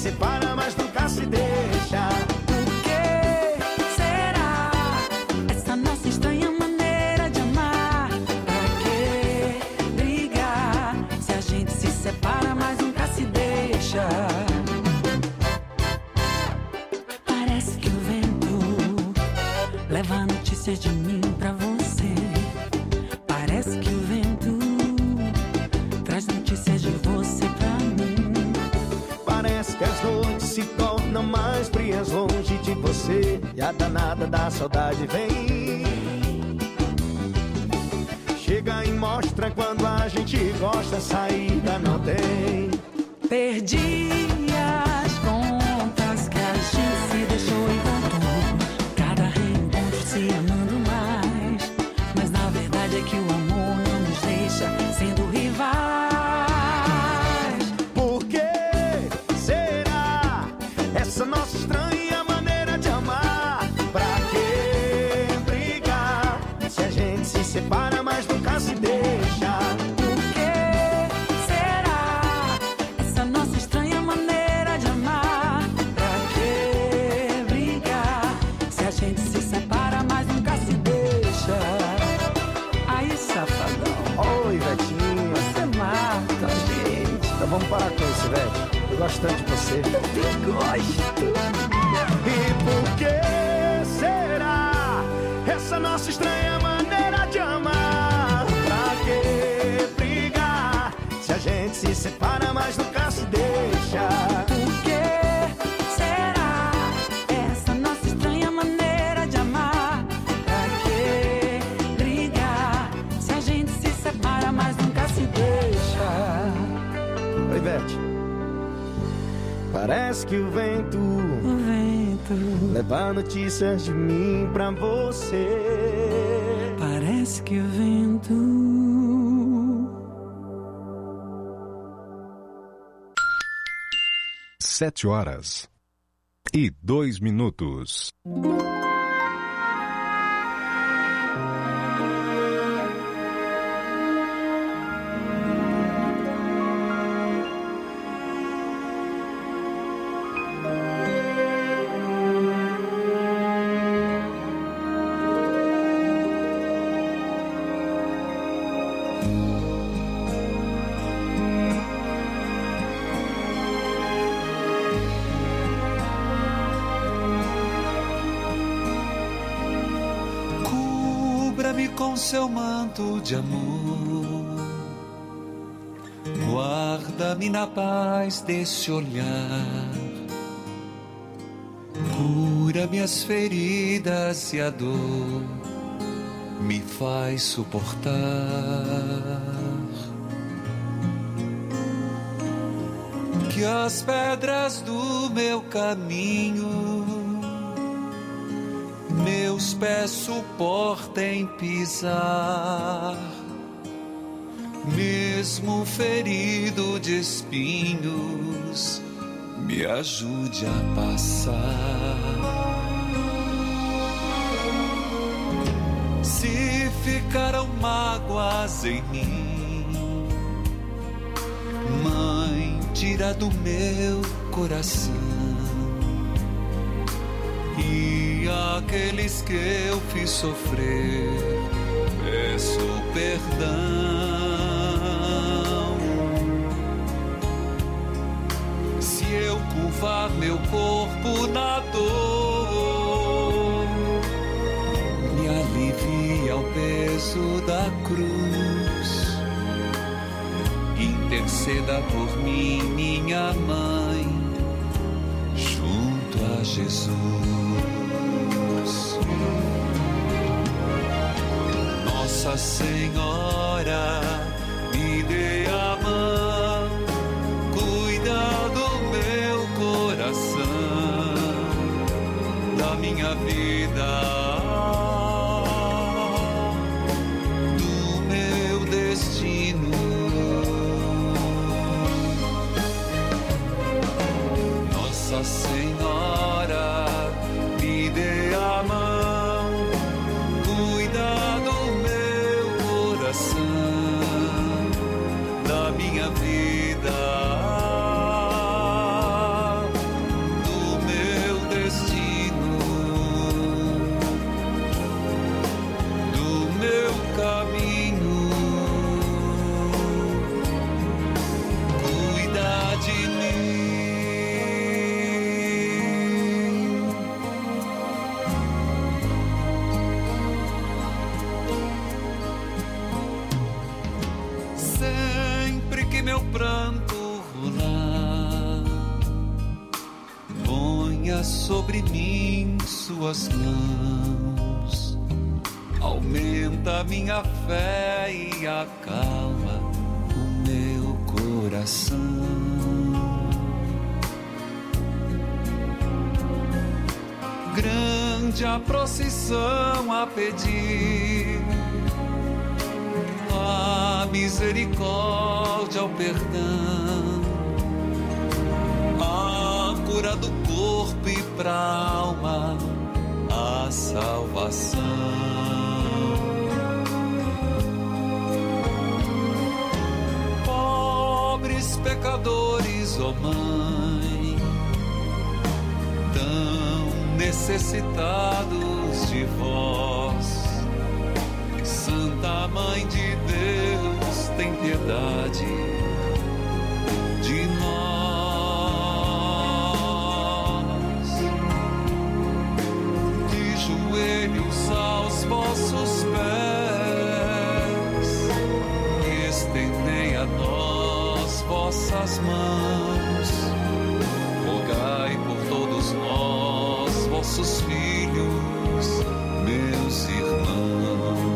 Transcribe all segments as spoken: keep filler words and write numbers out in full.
separa, mas nunca se deixa. Por que será essa nossa estranha maneira de amar? Pra que brigar se a gente se separa, mas nunca se deixa? Parece que o vento leva notícias de mim pra você. Parece que o vento traz notícias de você pra mim. Parece que as noites se tornam mais frias longe de você, e a danada da saudade vem. Chega e mostra quando a gente gosta, saída não tem. Perdi as contas que a gente se deixou e voltou. Cada reencontro se amando mais, mas na verdade é que o amor não nos deixa sendo rivais. Por que será essa nossa estranha maneira de amar? Pra que brigar se a gente se separa, mas nunca se deixa? Por que será essa nossa estranha maneira de amar? Pra que brigar se a gente se separa, mas nunca se deixa? Aí, safadão, Oi, Vetinho. você mata a gente. Então vamos parar com isso, Vete. Eu gosto tanto de você. Eu gosto. E por que será essa nossa estranha maneira de amar? Pra que brigar se a gente se separa, mas nunca se deixa? Por que será essa nossa estranha maneira de amar? Pra que brigar se a gente se separa, mas nunca se deixa? Oi, Vete. Parece que o vento O vento leva notícias de mim pra você. parece que o vento. Sete horas e dois minutos. Cubra-me com seu manto de amor, guarda-me na paz desse olhar, cura minhas feridas e a dor me faz suportar. Que as pedras do meu caminho meus pés suportem pisar, mesmo ferido de espinhos, me ajude a passar. Se ficaram mágoas em mim, Mãe, tira do meu coração. E aqueles que eu fiz sofrer, peço perdão. Se eu curvar meu corpo na dor, me alivia o peso da cruz. Interceda por mim, minha mãe, junto a Jesus. Nossa Senhora, me dê a mão, cuida do meu coração, da minha vida, do meu destino. Nossa Senhora, me dê a mão, cuida do meu coração, da minha vida, sobre mim suas mãos, aumenta minha fé e acalma o meu coração. Grande a procissão a pedir a misericórdia, o perdão, a cura do corpo e pra alma, a salvação. Pobres pecadores, ó Mãe, tão necessitados de vós, Santa Mãe de Deus, tem piedade de nós. De joelhos aos vossos pés, estendei a nós vossas mãos, rogai por todos nós, vossos filhos, meus irmãos.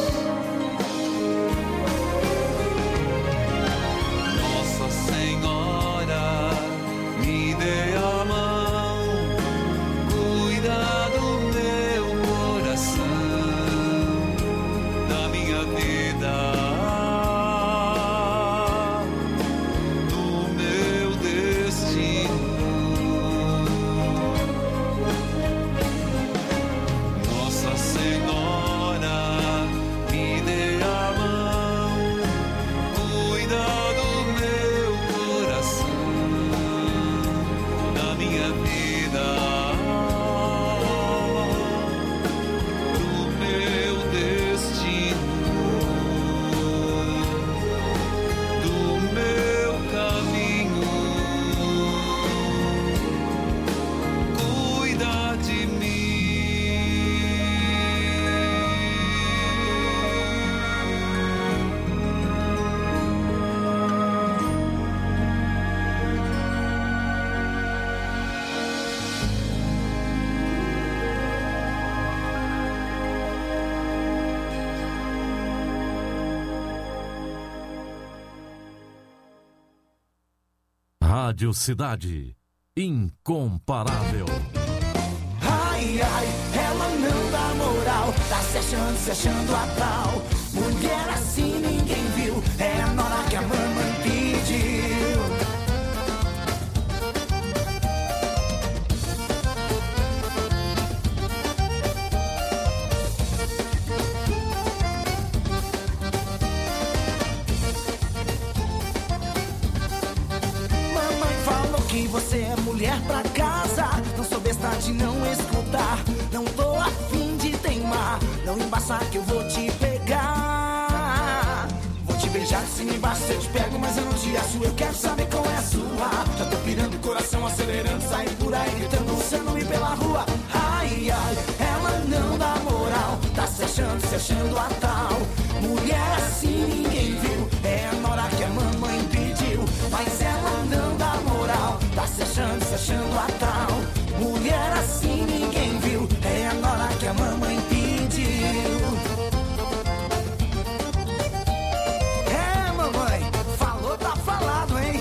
Rádio Cidade, incomparável. Ai, ai, ela não dá moral, tá se achando, se achando a tal. Mulher assim ninguém viu, é a nora que a mamãe pediu. Que você é mulher pra casa, não sou besta de não escutar. Não tô afim de teimar, não embaçar que eu vou te pegar. Vou te beijar, se me basta eu te pego, mas eu não te acho, eu quero saber qual é a sua. Já tô pirando o coração, acelerando, sair por aí gritando, lançando-me pela rua. Ai, ai, ela não dá moral, tá se achando, se achando a tal. Mulher assim ninguém viu, é a nora que a mamãe pediu. Mas ela não dá moral, tá se achando, se achando a tal. Mulher assim ninguém viu, é a nora que a mamãe pediu. É, mamãe, falou, tá falado, hein?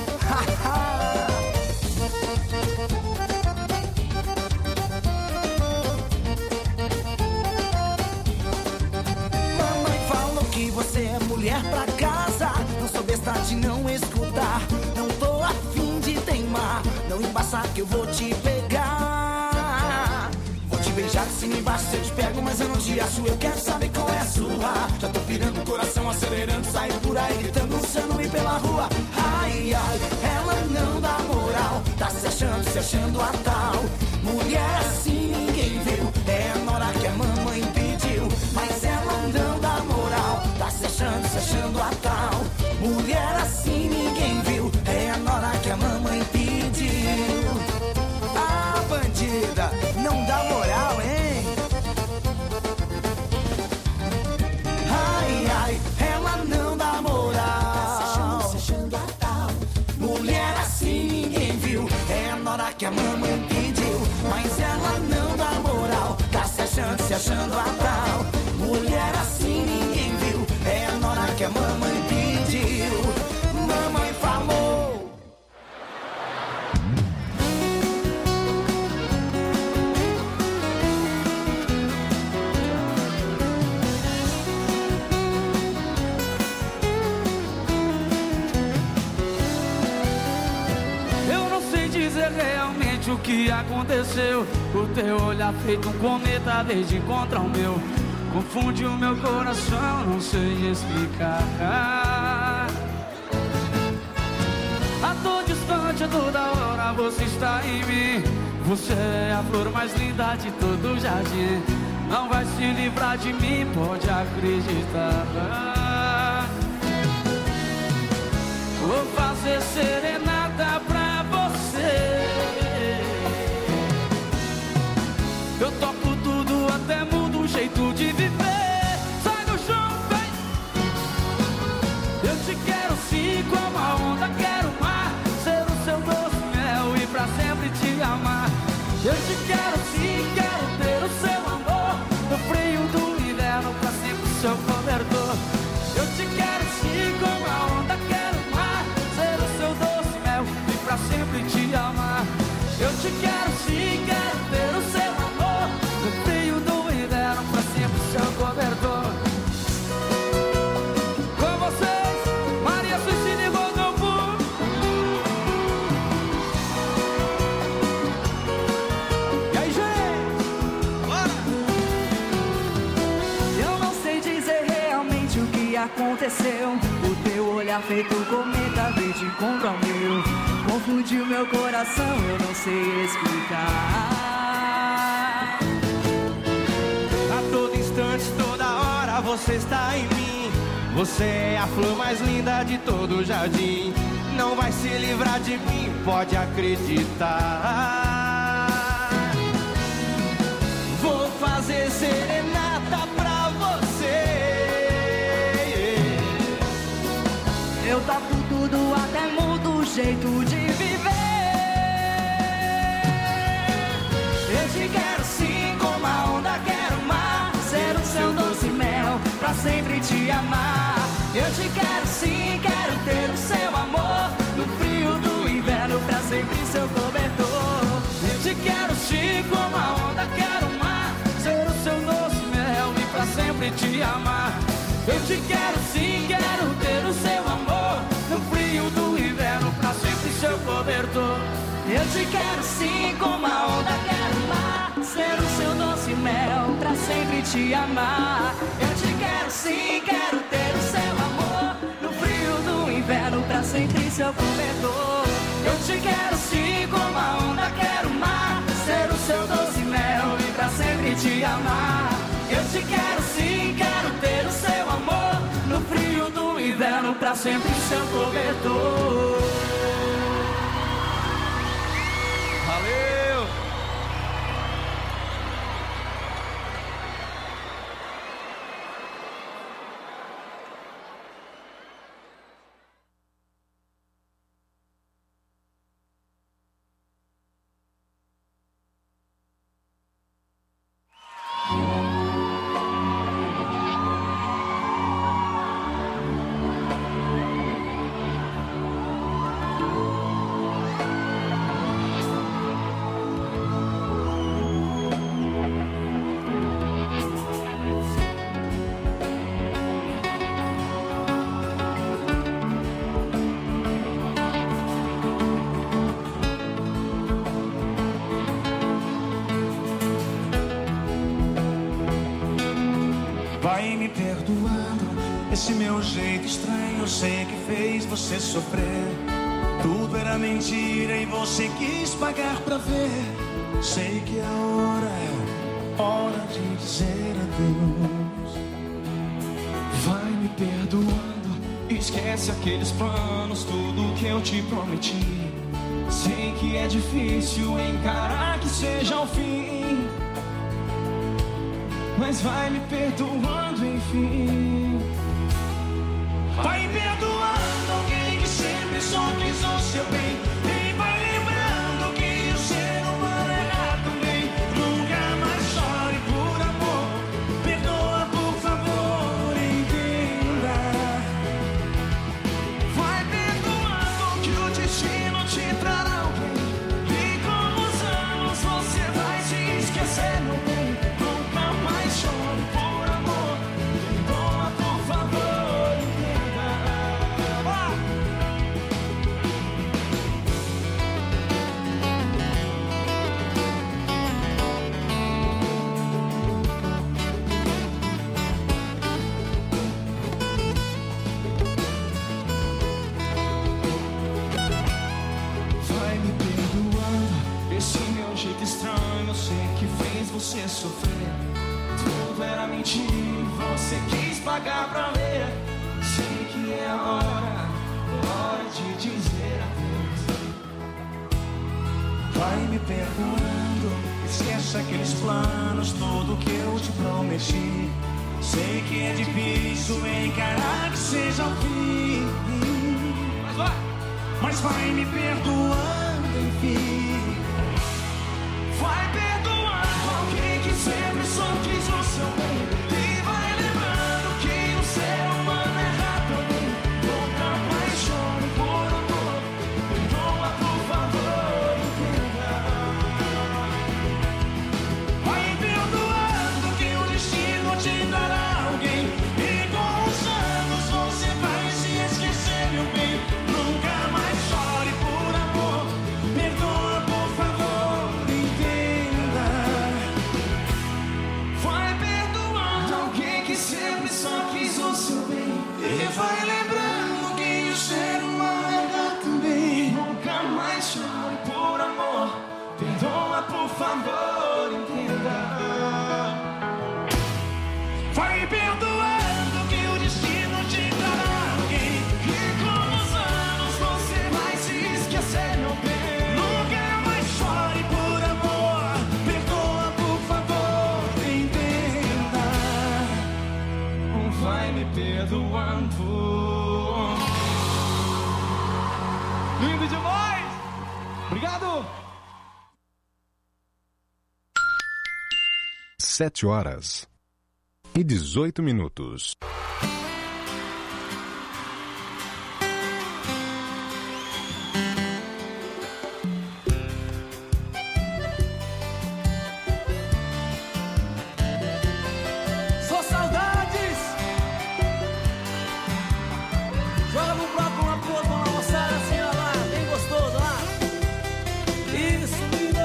Mamãe falou que você é mulher pra casa, não sou besta de não escutar. Não tô afim de teimar, não embaçar que eu vou te pegar. Vou te beijar, se me basta eu te pego, mas eu não te acho, eu quero saber qual é a sua. Já tô pirando o coração, acelerando, saio por aí gritando, lançando-me pela rua. Ai, ai, ela não dá moral, tá se achando, se achando a tal. Mulher assim ninguém viu, é a nora que a mamãe pediu. Mas ela não dá moral, tá se achando, se achando a tal. Mulher assim ninguém viu, é a nora que a mamãe pediu. Ah, bandida, não dá moral, hein? Ai, ai, ela não dá moral, se achando, se achando a tal. Mulher assim ninguém viu, é a nora que a mamãe pediu. Mas achando a tal. Mulher assim ninguém viu, é a nora que a mamãe pediu. Mamãe falou. Eu não sei dizer realmente o que aconteceu. O teu olhar feito um cometa desde encontrar o meu. Confunde o meu coração, não sei explicar. A todo instante, a toda hora você está em mim. Você é a flor mais linda de todo o jardim. Não vai se livrar de mim, pode acreditar. Vou fazer serenata pra você. Eu toco tudo, até mudo o jeito de viver. Sai do chão, vem. Eu te quero sim, como a onda, quero o mar. Ser o seu doce mel e pra sempre te amar. Eu te quero sim, quero ter o seu amor. No frio do inverno, pra sempre o seu cobertor. Eu te quero sim, como a onda, quero o mar. Ser o seu doce mel e pra sempre te amar. Eu te quero sim, quero ter o seu amor. No frio do inverno, pra sempre o seu cobertor. Com vocês, Maria Suicida e Godolfo. E aí, gente? Bora! Eu não sei dizer realmente o que aconteceu. O teu olhar feito cometa veio de encontro ao meu. Confundiu meu coração, eu não sei explicar. A todo instante, toda hora você está em mim. Você é a flor mais linda de todo o jardim. Não vai se livrar de mim, pode acreditar. Vou fazer serenata pra você. Eu toco tudo, até mudo o jeito de viver. Eu te quero sim, como a onda, quero o mar. Ser o seu doce mel, pra sempre te amar. Eu te quero sim, quero ter o seu amor. No frio do inverno, pra sempre seu cobertor. Eu te quero sim, como a onda, quero o mar. Ser o seu doce mel e pra sempre te amar. Eu te quero sim, quero ter o seu amor. No frio do inverno, pra sempre seu cobertor. Eu te quero sim, como a onda, quero o mar. Ser o seu doce mel, pra sempre te amar. Eu te quero sim, quero ter o seu amor. No frio do inverno, pra sempre seu cobertor. Eu te quero sim, como a onda, quero o mar. Ser o seu doce mel e pra sempre te amar. Eu te quero sim, quero ter o seu amor. No frio do inverno, pra sempre seu cobertor. Valeu! Vai me perdoando esse meu jeito estranho. Eu sei que fez você sofrer. Tudo era mentira e você quis pagar pra ver. Sei que a hora é hora de dizer adeus. Vai me perdoando, esquece aqueles planos, tudo que eu te prometi. Sei que é difícil encarar que seja o fim, mas vai me perdoando enfim. Vai perdoando alguém que sempre só quis o seu bem. E vai lembrando que o ser humano erra também. Nunca mais chore por amor. pagar pra ver. Sei que é a hora, hora de dizer adeus. Vai me perdoando, esquece aqueles planos, tudo que eu te prometi. Sei que é difícil encarar que seja o fim, mas vai, mas vai me perdoando, enfim. Vai perdoando alguém que sempre só quis o seu bem. E vai lembrando que o ser humano erra também. Nunca mais chore por amor. Perdoa, por favor, entenda. Vai perdoando que o destino te dará alguém. E com os anos você vai se esquecer, meu bem. Nunca mais chore por amor. Perdoa, por favor, entenda. Vai perdoando alguém que sempre só quis o seu bem. E vai lembrando que o ser humano é também. Nunca mais chore por amor. Perdoa, por favor, entenda. Vai perdoando que o destino te dará alguém. E com os anos você vai se esquecer, meu bem. Nunca mais chore por amor. Perdoa, por favor, entenda. Vai me perdoando. Lindo demais! Obrigado! Sete horas e dezoito minutos. Só saudades. Joga no próprio uma porra com uma moçada assim, ó lá, bem gostoso, ó lá. Isso, lindo.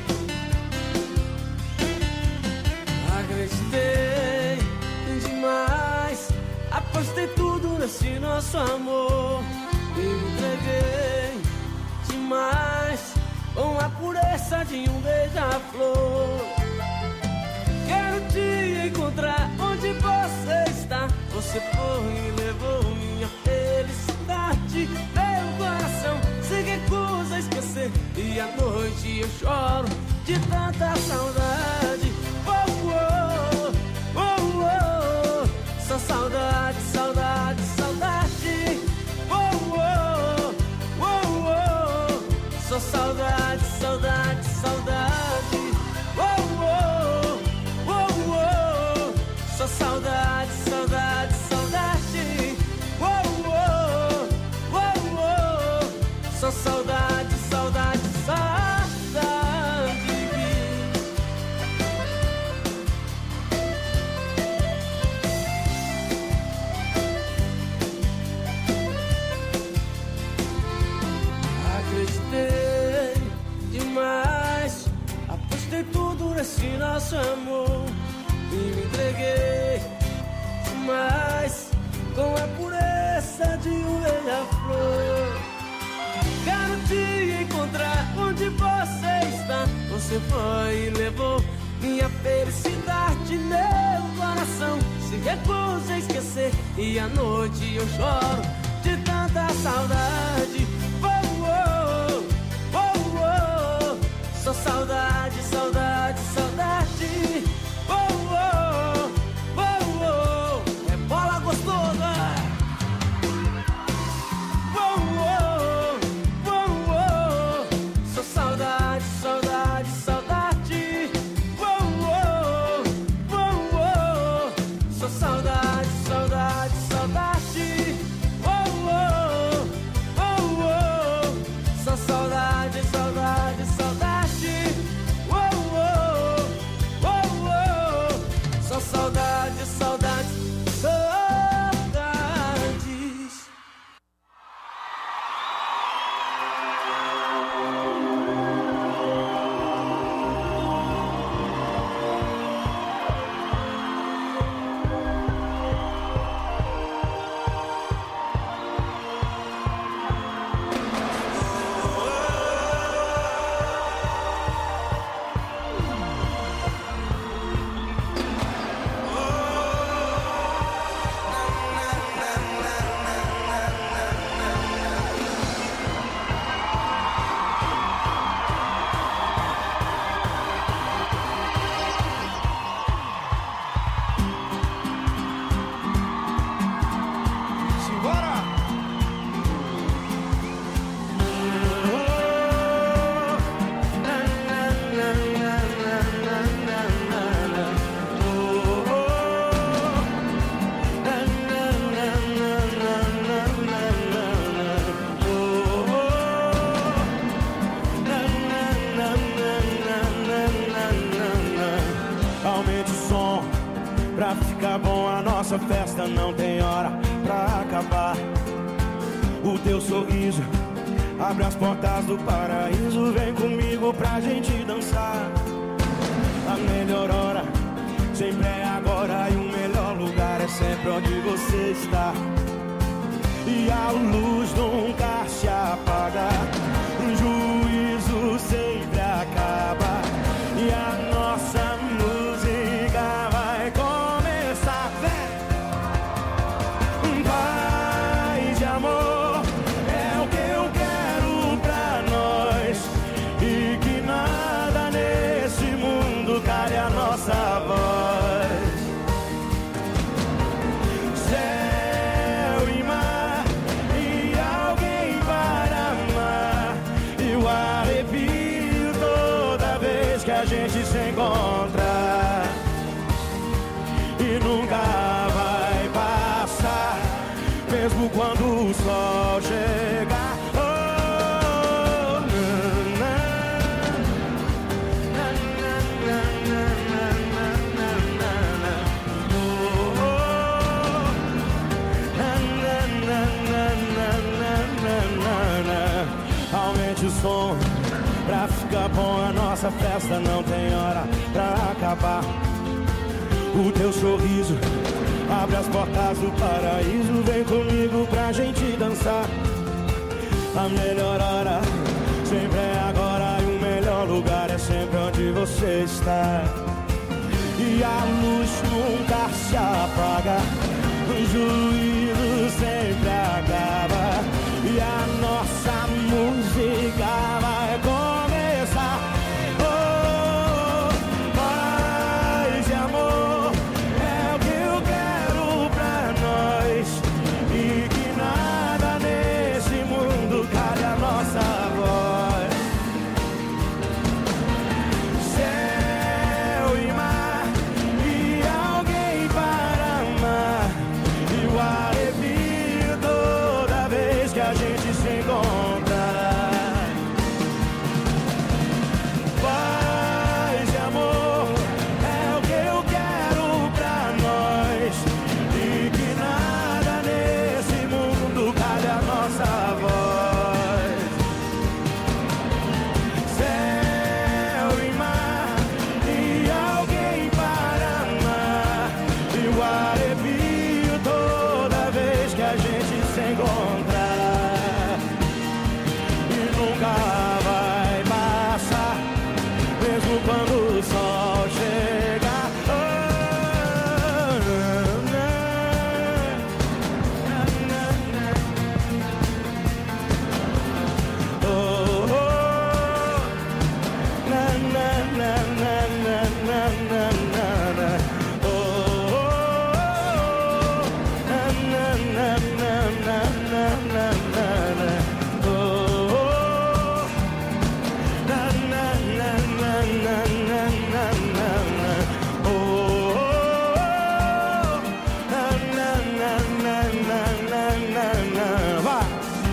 Acreditei demais, apostei tudo nesse nosso amor. E me entreguei demais, com a pureza de um beija-flor. Quero te encontrar onde você está. Você foi e levou minha felicidade. Meu coração se recusa a esquecer. E à noite eu choro de tanta saudade. Oh, oh, oh, oh. Só saudade, saudade, saudade. Oh, oh, oh, oh. Só saudade, saudade, saudade. Oh, oh, oh, oh. Só saudade, saudade, saudade. Oh, oh, oh, oh. Só saudade, saudade, saudade. Acreditei demais, apostei tudo nesse nosso amor. E me entreguei demais, com a pureza de um beija-flor. Quero te encontrar onde você está. Você foi e levou minha felicidade. Meu coração se recusa a esquecer. E à noite eu choro de tanta saudade. Oh, oh, oh, oh. Só saudade, saudade, saudade. Oh, oh, oh, oh. É bola gostosa. Oh, oh, oh, oh. Só saudade, saudade, saudade. Oh, oh, oh, oh. Só saudade, saudade, saudade. Oh, oh, oh, oh. Só saudade, saudade, saudade. Pra ficar bom a nossa festa não tem hora pra acabar. O teu sorriso abre as portas do paraíso. Vem comigo pra gente dançar. A melhor hora sempre é agora, e o melhor lugar é sempre onde você está. E a luz nunca se apaga, o juízo sempre acaba, e a nossa música vai começar. Paz e amor é o que eu quero pra nós, e que nada nesse mundo cale a nossa voz. Céu e mar e alguém para amar, e o arrepio toda vez que a gente se encontra, e nunca vai passar, mesmo quando o sol chegar. Oh, na, na, na, na, na, na, na, na, na. Oh, oh, na, na, na, na, na, na, na. Aumente o som pra ficar bom a nossa festa, não tem hora pra acabar. O teu sorriso abre as portas do paraíso. Vem comigo pra gente dançar. A melhor hora sempre é agora, e o melhor lugar é sempre onde você está. E a luz nunca se apaga, o juízo sempre acaba, e a nossa música vai começar. Oh, paz e amor é o que eu quero pra nós, e que nada nesse mundo cale a nossa voz. Céu e mar e alguém para amar, e o arrepio toda vez que a gente se encontra. Paz e amor é o que eu quero pra nós, e que nada nesse mundo cale a nossa voz. Céu e mar e alguém para amar, e o arrepio toda vez que a gente se encontra, e nunca vai passar, mesmo quando o sol chegar. Oh, na, na, na, na. Oh, oh, na, na, na, na, na, na, na, na. Oh, oh, na, na, na, na, na, na, na, na. Oh, oh, na, na, na, na, na, na, na, na. Oh, oh, na, na, na, na, na, na, na. Vai!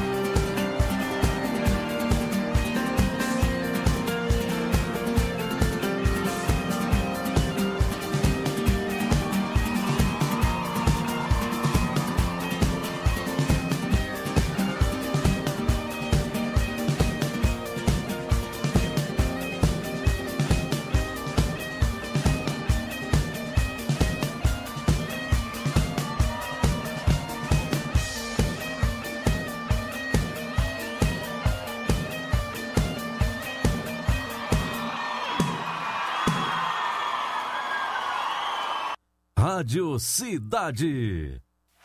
Rádio Cidade.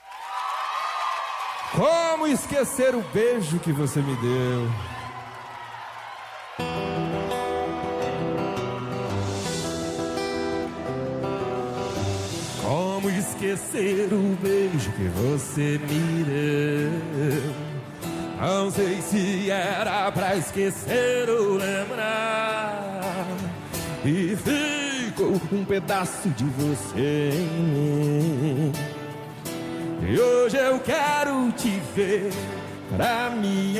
Como esquecer o beijo que você me deu? Como esquecer o beijo que você me deu? Não sei se era pra esquecer ou lembrar, e ficou um pedaço de você em mim. E hoje eu quero te ver pra me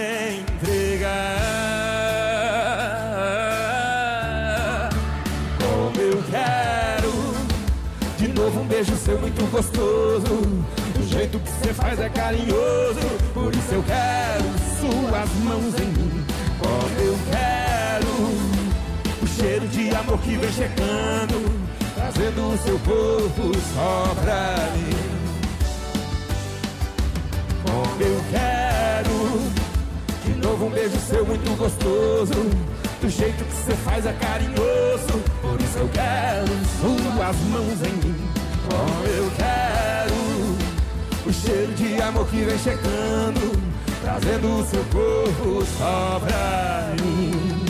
entregar. Como eu quero de novo novo um beijo seu muito gostoso. O jeito que você faz é carinhoso. Por isso eu quero suas mãos em mim. Como eu quero o cheiro de amor que vem chegando, trazendo o seu corpo só pra mim. Como eu quero de novo um beijo seu muito gostoso. Do jeito que você faz é carinhoso. Por isso eu quero suas mãos em mim. Como eu quero o cheiro de amor que vem chegando, trazendo o seu corpo só pra mim.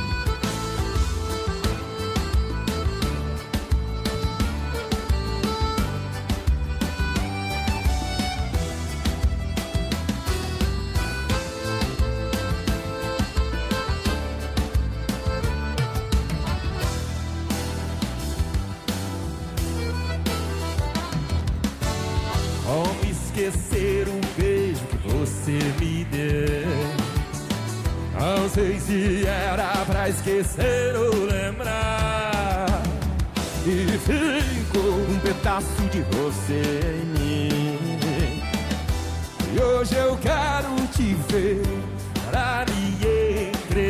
Como esquecer um beijo que você me deu? Não sei se era pra esquecer ou lembrar. E ficou um pedaço de você em mim. E hoje eu quero te ver pra me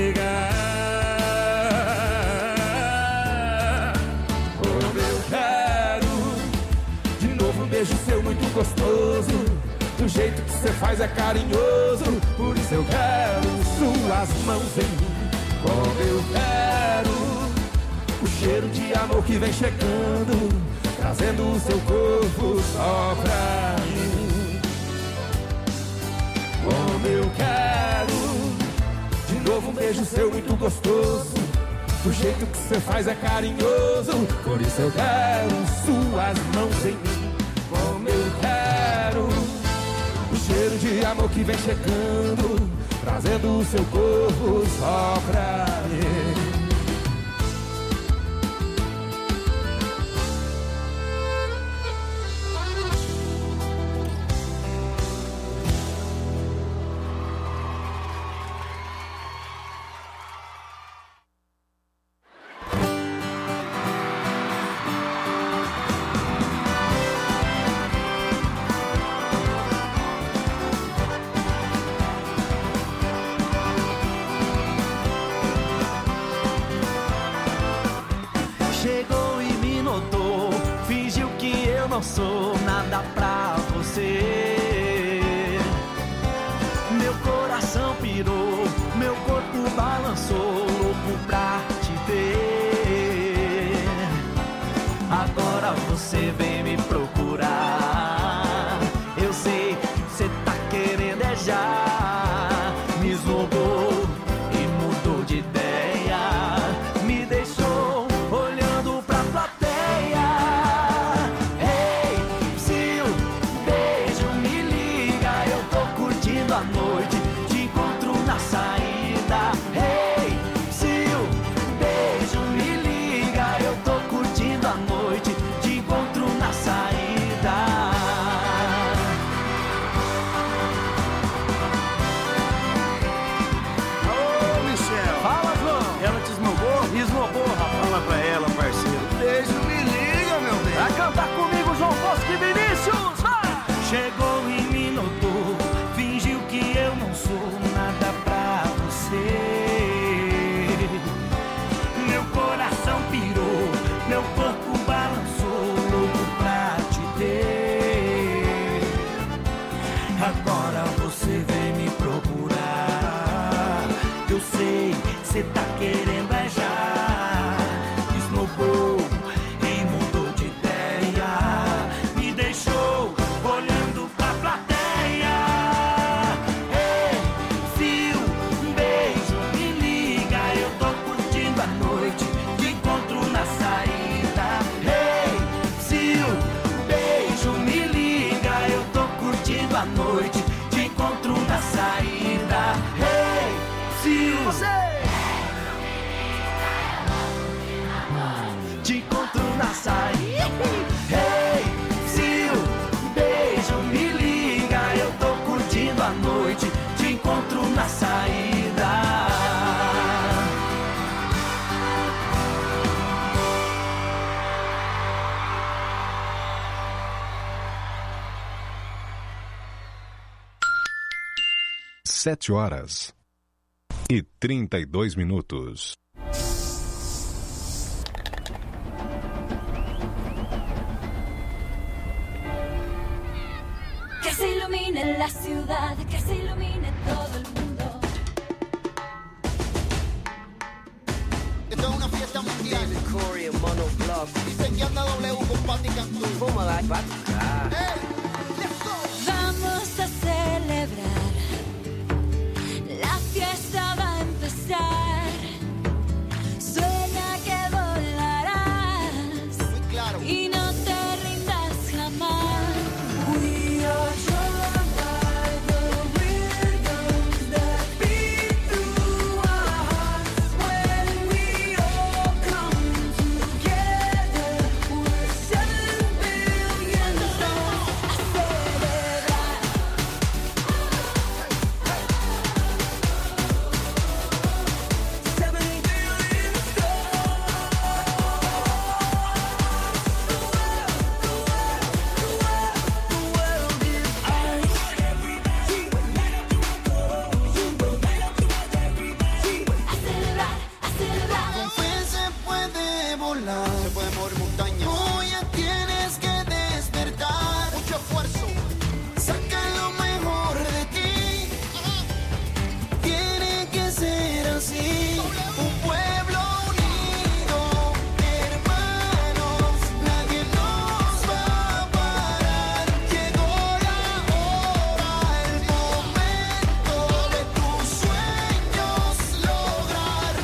entregar. Como eu quero de novo um beijo seu muito gostoso. Do jeito que você faz é carinhoso. Por isso eu quero suas mãos em mim. Como eu quero o cheiro de amor que vem chegando, trazendo o seu corpo só pra mim. Como eu quero de novo um beijo seu muito gostoso. Do jeito que você faz é carinhoso. Por isso eu quero suas mãos em mim. Como eu quero o cheiro de amor que vem chegando, trazendo o seu corpo só pra mim. Chegou e me notou, fingiu que eu não sou nada pra você. Meu coração pirou, meu corpo balançou, louco pra te ver. Agora você vem me procurar. Eu sei, você tá querendo é já. Me esnobou e mudou de ideia. Me deixou olhando pra plateia. Ei, se o beijo me liga, eu tô curtindo a noite, te encontro na saída. Ei, se o beijo me liga, eu tô curtindo a noite, te encontro na saída. Ô, Michel. Fala, João. Ela te esnobou? Esnobou, rapaz. Fala pra ela, parceiro. Beijo, me liga, meu bem. Pra cantar comigo, João Bosco e Vinícius, vai! Chegou e me notou, fingiu que eu não sou nada pra você. Meu coração pirou, meu corpo balançou, louco pra te ter. Agora você vem me procurar. Eu sei, cê tá querendo é já. Esnobou e mudou de ideia. Me deixou olhando pra plateia. Ei, fio, um beijo, me liga. Eu tô curtindo a noite, te encontro na saída. Ei, fio, um beijo, me liga. Eu tô curtindo a noite, te encontro na saída. Ei, fio, você te encontro na saída. Hey, se o beijo me liga, eu tô curtindo a noite, te encontro na saída. sete horas e trinta e dois minutos. Que se ilumine la ciudad, que se ilumine todo el mundo. Esto es una fiesta mundial. David Corey en Mono Club. Dicen que anda W con Patti Cantú. Fúmala, Patti. ¡Hey! ¡Let's go! Vamos a celebrar. La fiesta va a empezar. Sueña que volarás. Muy claro. Y no te rindas jamás. We are joined by the rhythms that beat through our hearts. When we all come together, we're seven billion stars. A celebrar. Seven billion Con fe se puede volar. Se puede mover montañas. Hoy ya tienes que despertar. Mucho esfuerzo. Saca lo mejor de ti. Tiene que ser así. Un pueblo unido, hermanos. Nadie nos va a parar. Llegó la hora, el momento de tus sueños lograr.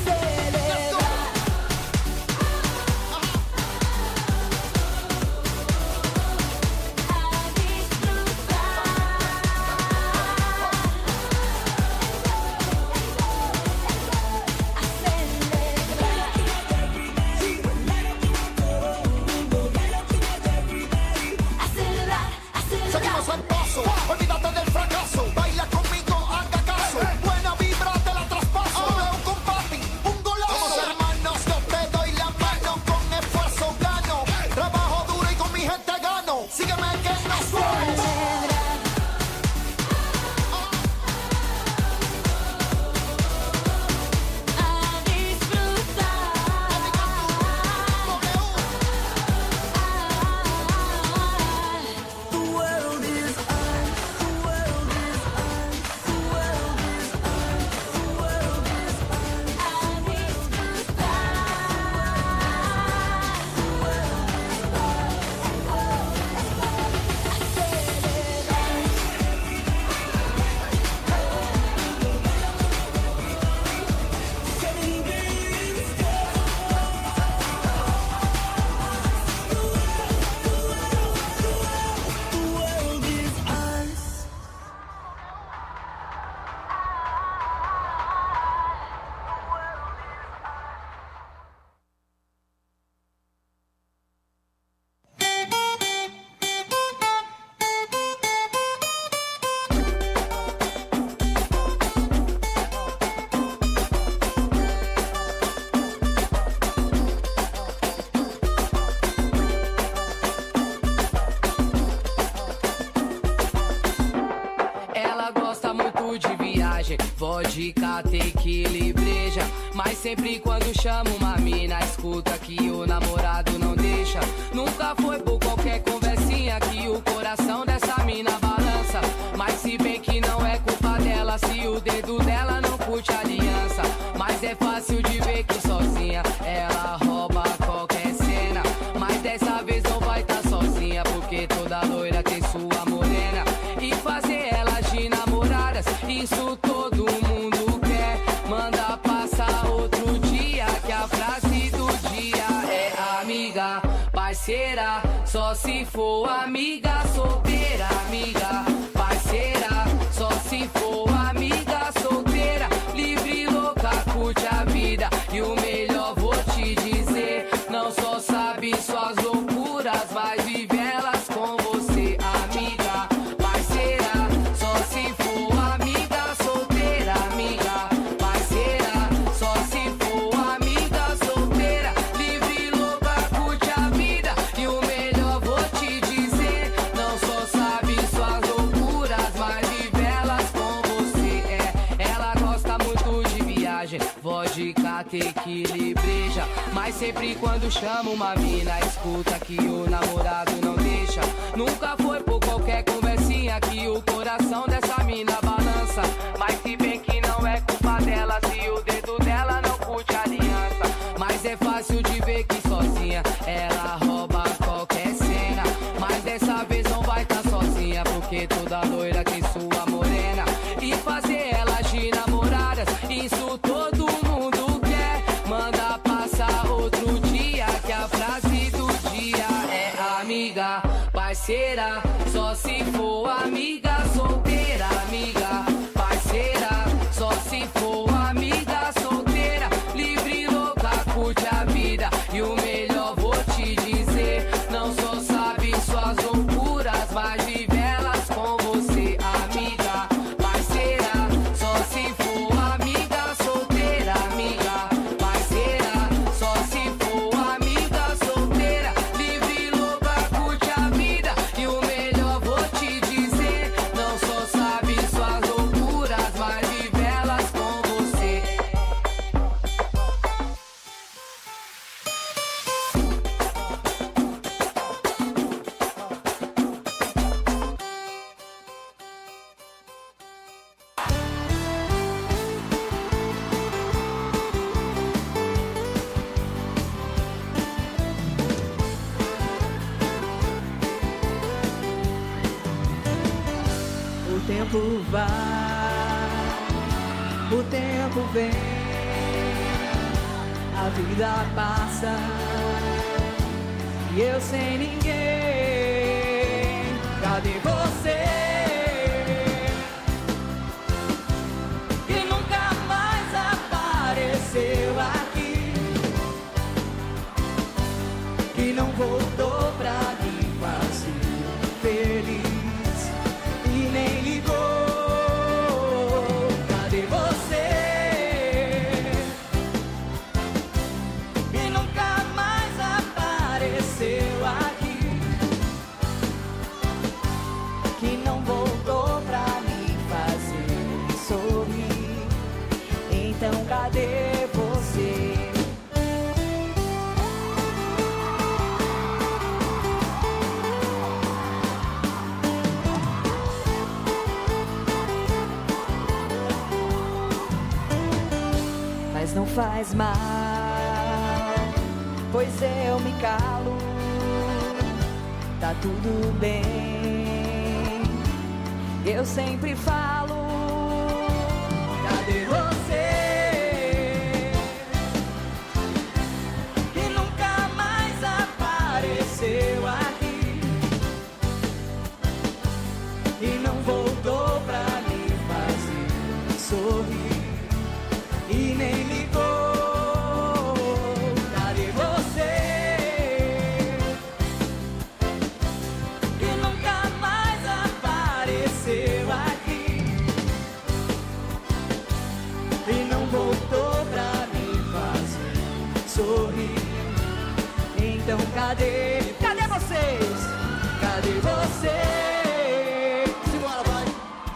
Seguimos al paso, olvídate del fracaso. Baila conmigo, haga caso. Buena vibra, te la traspaso. Veo con Patti, un golazo. Somos hermanos, yo te doy la mano. Con esfuerzo gano. Trabajo duro y con mi gente gano. Sígueme que no sueles. Ela gosta muito de viagem, vodka, tequila e breja. Mas sempre quando chama uma mina, escuta que o namorado não deixa. Nunca foi por qualquer conversinha que o coração dessa mina balança. Mas se bem que não é culpa dela, se o dedo dela não curte a aliança. Mas é fácil de ver que sozinha ela rouba qualquer cena. Mas dessa vez não vai tá sozinha, porque toda loira tem sua morena. E fazer elas de namoradas, isso todo mundo quer. Manda passar outro dia, que a frase do dia é amiga, parceira. Só se for amiga solteira, amiga, parceira. Só se for amiga solteira, livre, louca, curte a vida. E o melhor vou te dizer, não só sabe suas loucuras, mas vive elas com você, amiga, parceira. Só se for amiga solteira, amiga, parceira. Só se for amiga solteira, livre, louca, curte a vida. E o melhor vou te dizer, não só sabe suas loucuras, mas vive elas com você. equilibreja. Mas sempre quando chama uma mina, escuta que o namorado não deixa. Nunca foi por qualquer conversinha que o coração dessa mina balança. Mas se bem que não é culpa dela, se o dedo dela não curte a aliança. Mas é fácil de ver que sozinha ela rouba qualquer cena. Mas dessa vez não vai tá sozinha, porque toda loira tem sua morena. E fazer elas de namoradas, isso todo mundo quer. Manda passar outro dia, que a frase do dia é amiga, parceira. Só se for amiga solteira, amiga, parceira. Só se for amiga solteira, livre, louca, curte a vida. E o melhor vou te dizer, não só sabe suas loucuras, mas vive elas com você, amiga, parceira. Só se for amiga solteira, amiga, parceira. Só se for amiga solteira, livre, louca, curte a vida. E o melhor vou te dizer, não só sabe suas loucuras, mas vive elas com você. O tempo vai, o tempo vem, a vida passa e eu sem ninguém. Cadê você? Que nunca mais apareceu aqui, que não voltou pra me fazer feliz. E nem ligou. Cadê você? E nunca mais apareceu aqui, que não voltou pra me fazer sorrir. Então cadê você? Mas não faz mal, pois eu me calo. Tá tudo bem, eu sempre falo. Cadê você? Que nunca mais apareceu aqui, e não voltou pra me fazer sorrir. E nem ligou. Cadê você? Que nunca mais apareceu aqui, e não voltou pra me fazer sorrir. Então cadê? Cadê vocês? Cadê você? Simbora, vai!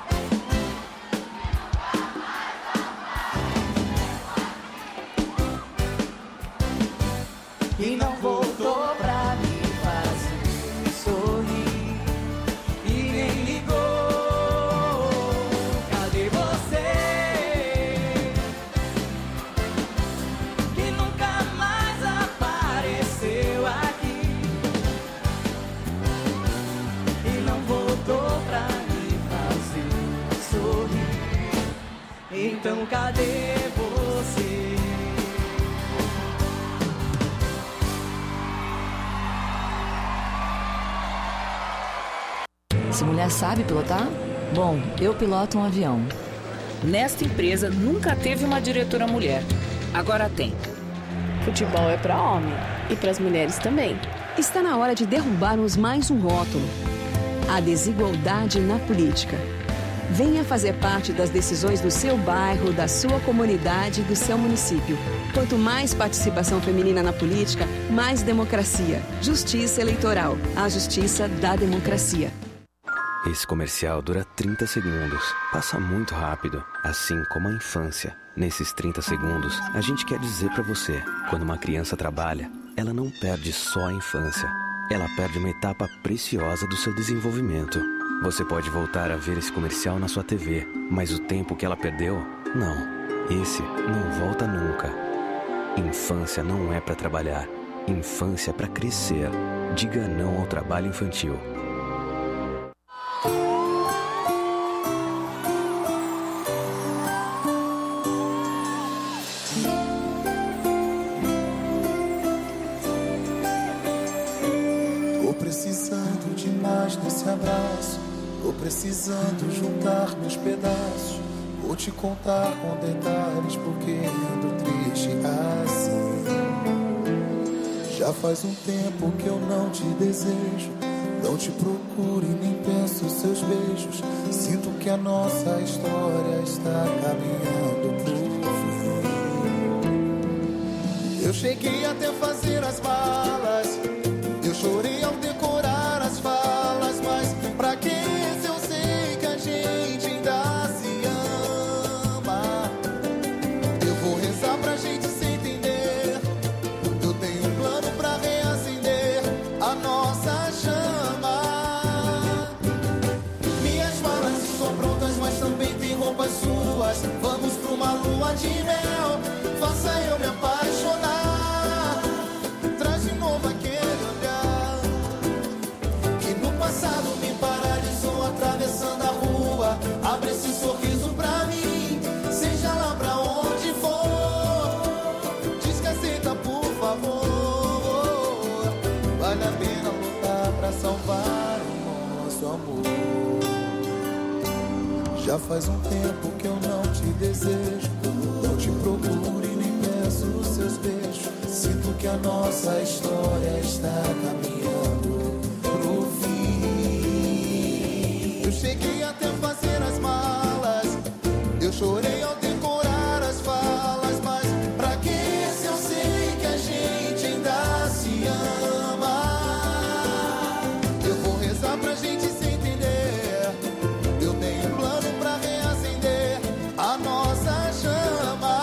E não voltou pra me fazer sorrir, e nem ligou. Cadê você? Que nunca mais apareceu aqui, e não voltou pra me fazer sorrir. Então cadê você? Essa mulher sabe pilotar? Bom, eu piloto um avião. Nesta empresa nunca teve uma diretora mulher. Agora tem. Futebol é para homem e para as mulheres também. Está na hora de derrubarmos mais um rótulo: a desigualdade na política. Venha fazer parte das decisões do seu bairro, da sua comunidade, do seu município. Quanto mais participação feminina na política, mais democracia. Justiça Eleitoral. A justiça da democracia. Esse comercial dura trinta segundos. Passa muito rápido, assim como a infância. Nesses trinta segundos, a gente quer dizer pra você, quando uma criança trabalha, ela não perde só a infância. Ela perde uma etapa preciosa do seu desenvolvimento. Você pode voltar a ver esse comercial na sua T V, mas o tempo que ela perdeu, não. Esse não volta nunca. Infância não é pra trabalhar. Infância é pra crescer. Diga não ao trabalho infantil. Tô precisando de mais desse abraço. Tô precisando juntar meus pedaços. Vou te contar com detalhes porque ando triste assim. Já faz um tempo que eu não te desejo. Não te procuro e nem penso seus beijos. Sinto que a nossa história está caminhando pro fim. Eu cheguei até fazer as malas. Eu chorei ao decorar as falas. Mas pra que se eu sei que a gente ainda se ama? Eu vou rezar pra gente se entender. Eu tenho um plano pra reacender a nossa chama. Minhas malas estão prontas, mas também tem roupas suas. Vamos pra uma lua de mel. Faça eu me apaixonar. Traz de novo aquele olhar que no passado me paralisou atravessando a rua. Abre esse sorriso pra mim, seja lá pra onde for. Diz que aceita, por favor. Vale a pena lutar pra salvar o nosso amor. Já faz um tempo que eu não te desejo. Não te procuro e nem peço os seus beijos. Sinto que a nossa história está caminhando pro fim. Eu cheguei até fazer as malas. Eu chorei ao decorar as falas. Mas pra que se eu sei que a gente ainda se ama? Eu vou rezar pra gente se entender. Eu tenho um plano pra reacender a nossa chama.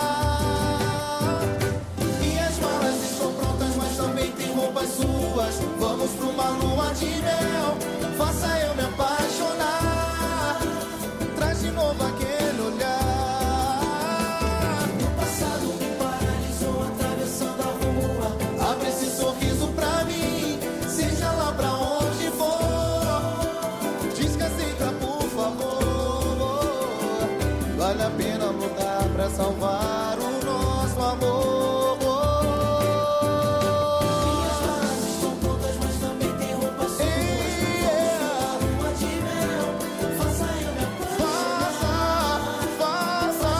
Minhas malas estão prontas, mas também tem roupas suas. Vamos pra uma lua de mel. Faça eu me apaixonar. Traz de novo aquele olhar. No passado me paralisou atravessando a rua. Abre esse sorriso pra mim, seja lá pra onde for. Diz que aceita, por favor. Vale a pena lutar pra salvar o nosso amor. Minhas malas estão prontas, mas também tem roupas suas. Lua de mel, faça eu me apaixonar. Faça,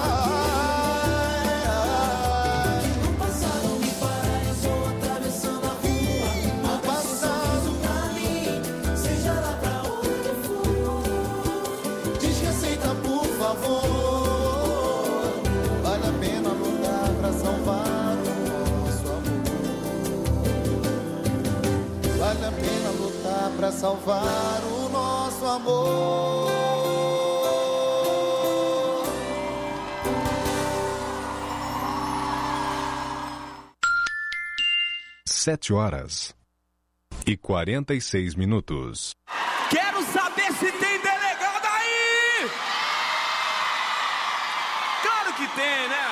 faça. Que no passado me paralisou atravessando a rua. Abre esse sorriso pra mim, seja lá pra onde for. Diz que aceita, por favor. Vale a pena lutar pra salvar o nosso amor. Vale a pena lutar pra salvar o nosso amor. Sete horas e quarenta e seis minutos. Quero saber se tem delegado aí! Claro que tem, né?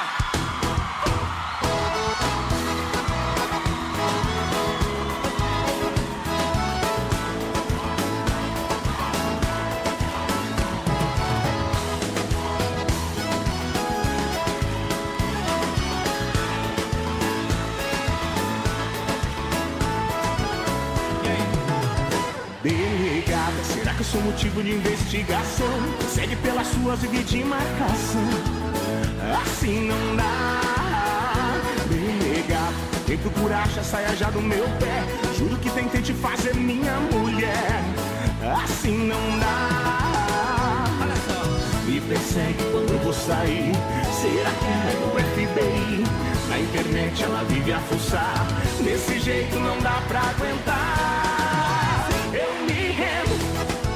Delegada, será que eu sou motivo de investigação? Segue pelas suas vias de marcação. Assim não dá. Delegada, quem procura acha saia já do meu pé. Juro que tentei te fazer minha mulher. Assim não dá. Me persegue quando eu vou sair. Será que é do F B I? Na internet ela vive a fuçar. Desse jeito não dá pra aguentar. Eu me rendo,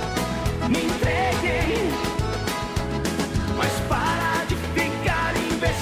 me entreguei. Mas para de ficar investindo.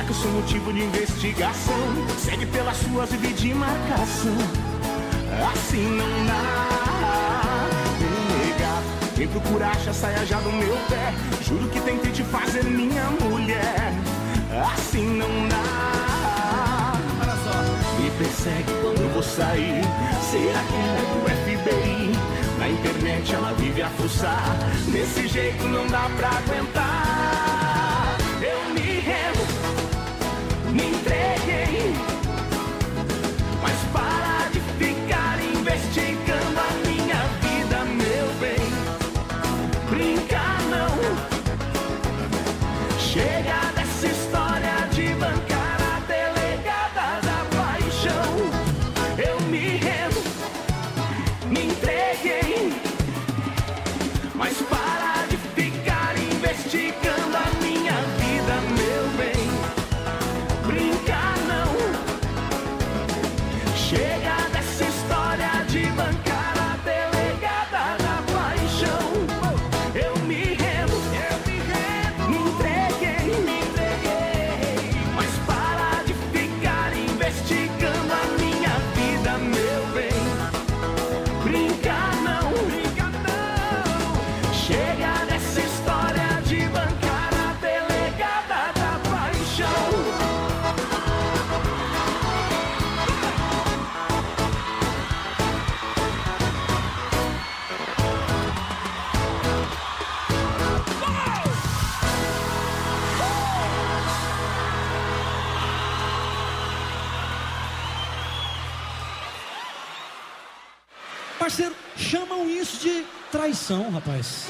que eu sou motivo de investigação? Segue pelas ruas e de marcação. Assim não dá. Vem negar, vem procurar, já saia já do meu pé. Juro que tentei te fazer minha mulher. Assim não dá. Olha só. Me persegue quando eu vou sair. Será que ela é do F B I? Na internet ela vive a fuçar. Desse jeito não dá pra aguentar. Eu me rendo, me entreguei. Mas para de ficar investigando a minha vida, meu bem. Brincar não. Chega dessa história de bancar a delegada da paixão. Eu me rendo, me entreguei. Mas para de ficar investigando a minha vida, meu bem. Brincar não. Chega dessa história de bancar a delegada da paixão. Eu me rendo, eu me rendo, me entreguei, me entreguei. Mas para de ficar investigando a minha vida, meu bem. Brincar não, brincar não. Chega dessa história de bancar a delegada da paixão. Parceiro, chamam isso de traição, rapaz.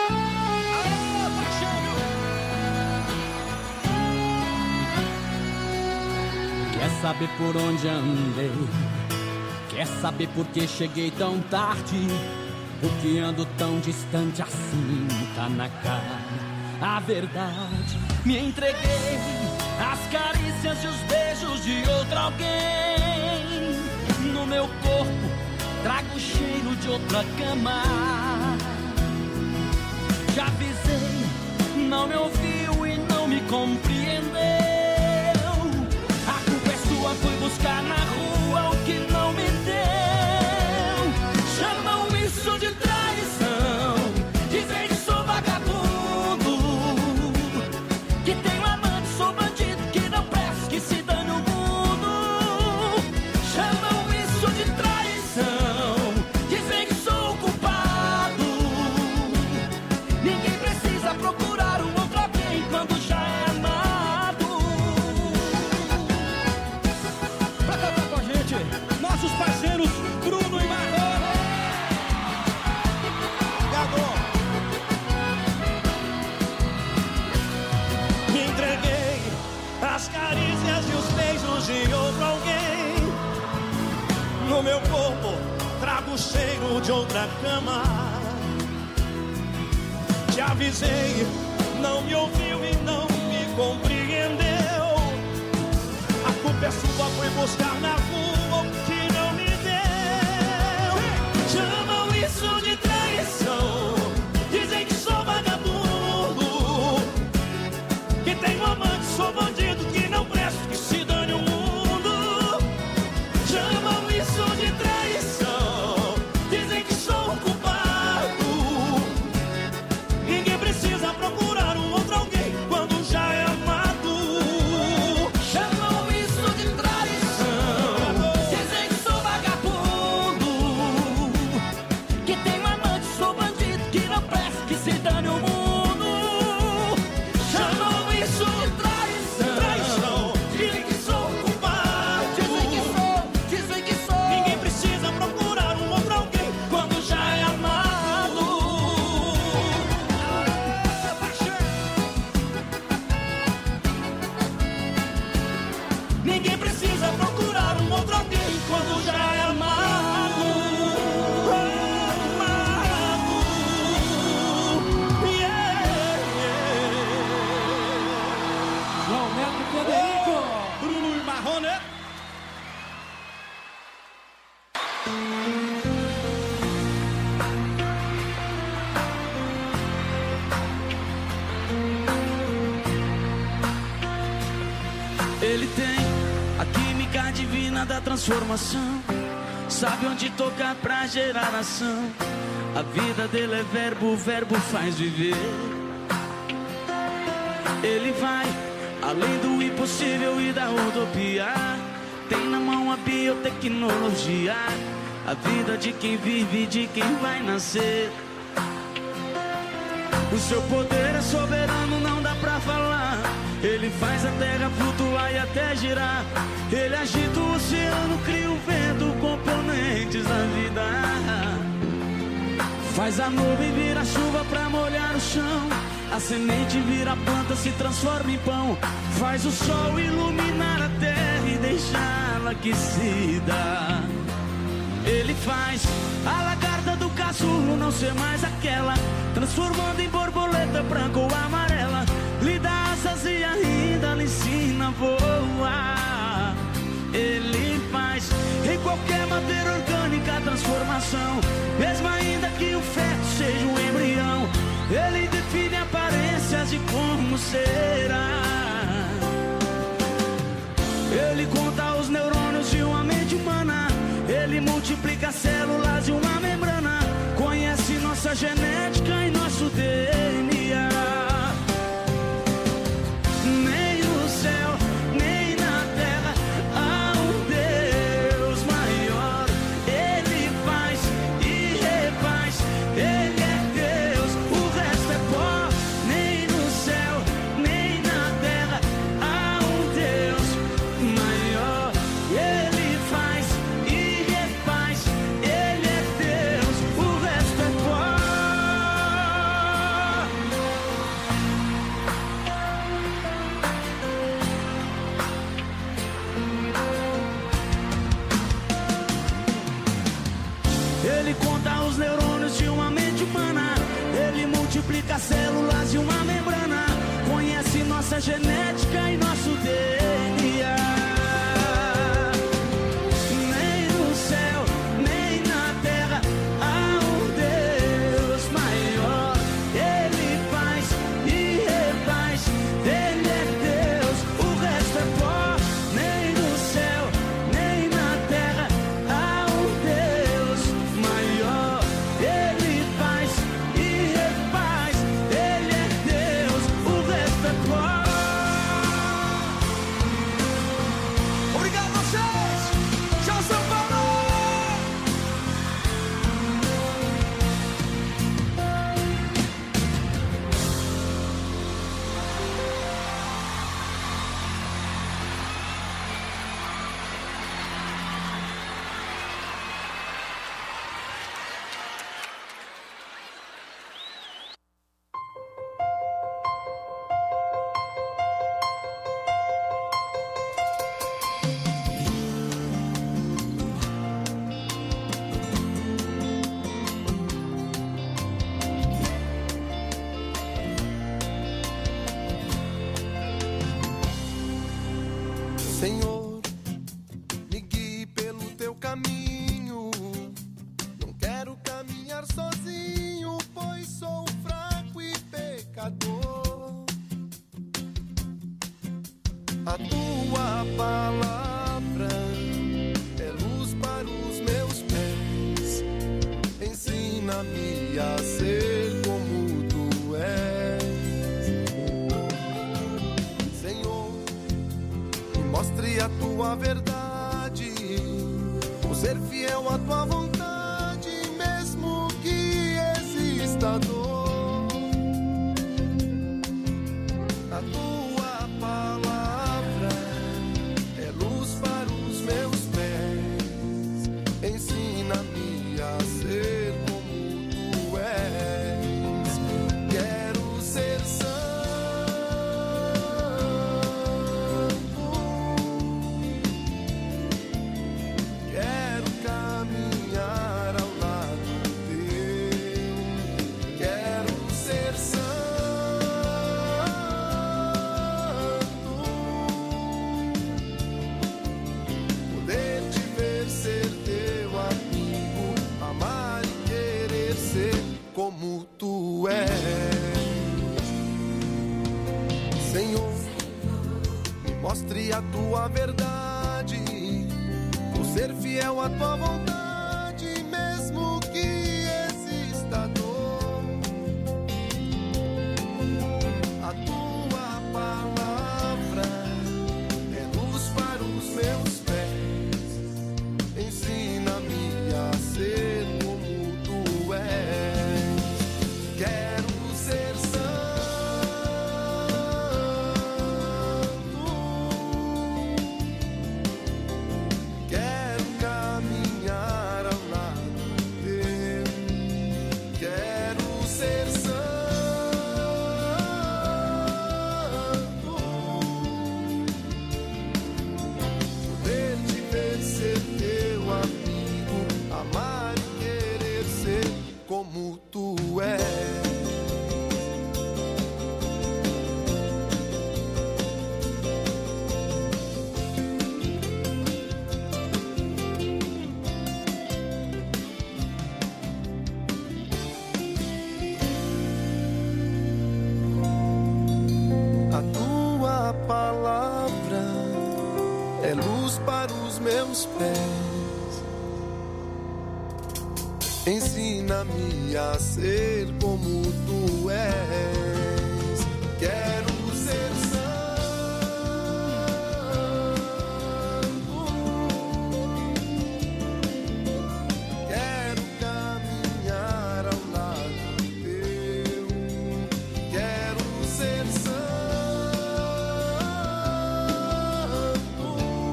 Quer saber por onde andei? Quer saber por que cheguei tão tarde? Por que ando tão distante assim? Tá na cara a verdade. Me entreguei às carícias e os beijos de outro alguém. No meu corpo trago o cheiro de outra cama. Já avisei, não me ouviu e não me compreendeu. A culpa é sua, fui buscar na rua o que não me deu. Chamam isso de traição, dizem que sou vagabundo, que tenho amante, sou bandido, que não presto, que se dane o mundo. Chamam isso de traição, dizem que sou culpado. Ninguém precisa procurar um outro alguém quando já é amado. Pra cantar com a gente, nossos parceiros Bruno e Marrone. Me entreguei às carícias e os beijos de outro alguém. No meu corpo trago o cheiro de outra cama. Te avisei, não me ouviu e não me compreendeu. A culpa é sua, foi buscar na rua o que não me deu. Chamam isso de traição, dizem que sou vagabundo, que tenho amante, sou bandido, que não presto, que se dane o mundo. Chamam isso de traição, dizem que sou culpado. Ninguém precisa procurar um outro alguém quando já é amado. Chamam isso de traição, dizem que sou vagabundo, que tenho amante, sou bandido, que não presta, que se dane o mundo. Chamam isso de traição, Traição, dizem que sou culpado, dizem que sou, dizem que sou. ninguém precisa procurar um outro alguém quando já é amado. Ninguém precisa procurar um outro alguém quando já é amado. Amado. Yeah, João Neto e Federico. Bruno e Marrone. máquina da transformação, sabe onde tocar pra gerar ação. A vida dele é verbo, o verbo faz viver. Ele vai além do impossível e da utopia. Tem na mão a biotecnologia, a vida de quem vive, de quem vai nascer. O seu poder é soberano, não dá pra falar. Ele faz a terra flutuar e até girar. Ele agita o oceano, cria o vento, componentes da vida. Faz a nuvem virar chuva pra molhar o chão. A semente vira planta, se transforma em pão. Faz o sol iluminar a terra e deixá-la aquecida. Ele faz a lagarta do casulo não ser mais aquela, transformando em borboleta branca ou amarela. Lhe dá asas e ainda lhe ensina a voar. Ele faz em qualquer matéria orgânica a transformação, mesmo ainda que o feto seja um embrião. Ele define aparências de como será. Ele conta os neurônios de uma mente humana. Ele multiplica células de uma membrana. Conhece nossa genética e nosso D N A. Nem no céu, nem na terra há um Deus maior. Ele faz e refaz. Ele é Deus, o resto é pó. Nem no céu, nem na terra há um Deus maior. Ele faz e refaz. Ele é Deus, o resto é pó. Ele conta os neurônios de uma mente humana. Ele multiplica células de uma membrana. Conhece nossa genética e nosso D N A. Nem no céu, nem na terra há um Deus maior. Ele faz e refaz. Ele é Deus, o resto é pó. Nem no céu, nem na terra há um Deus maior. Ele faz e refaz. Ele é Deus, o resto é pó. Obrigado a vocês. Tchau, São Paulo. Senhor, me guie pelo teu caminho. Não quero caminhar sozinho, pois sou fraco e pecador. A tua palavra é luz para os meus pés. Ensina-me a ser como tu és. Senhor, mostre a tua verdade, vou ser fiel à tua vontade, mesmo que exista dor. A tua palavra é luz para os meus pés. Ensina-me a ser como tu és. Quero ser santo. Quero caminhar ao lado teu. Quero ser santo. Poder te ver, ser teu amigo. Amar e querer ser como tu és. Senhor, me mostre a tua verdade. ser fiel à tua vontade, mesmo que exista dor. A tua palavra é luz para os meus pés. Ensina-me a ser como tu és. Quero ser santo, quero caminhar ao lado teu. Quero ser santo, poder te ver, ser teu amigo, amar e querer ser como tu és. A tua palavra é luz para os meus pés. Ensina-me a ser como tu és. Quero ser santo, quero caminhar ao lado teu. Quero ser santo,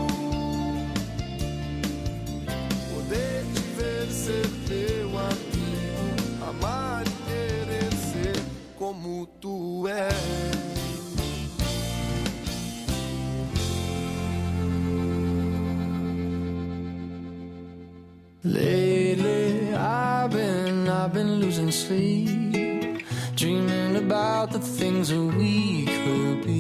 poder te ver, ser teu amigo, amar e querer ser como tu és. Lately, I've been, I've been losing sleep, dreaming about the things that we could be.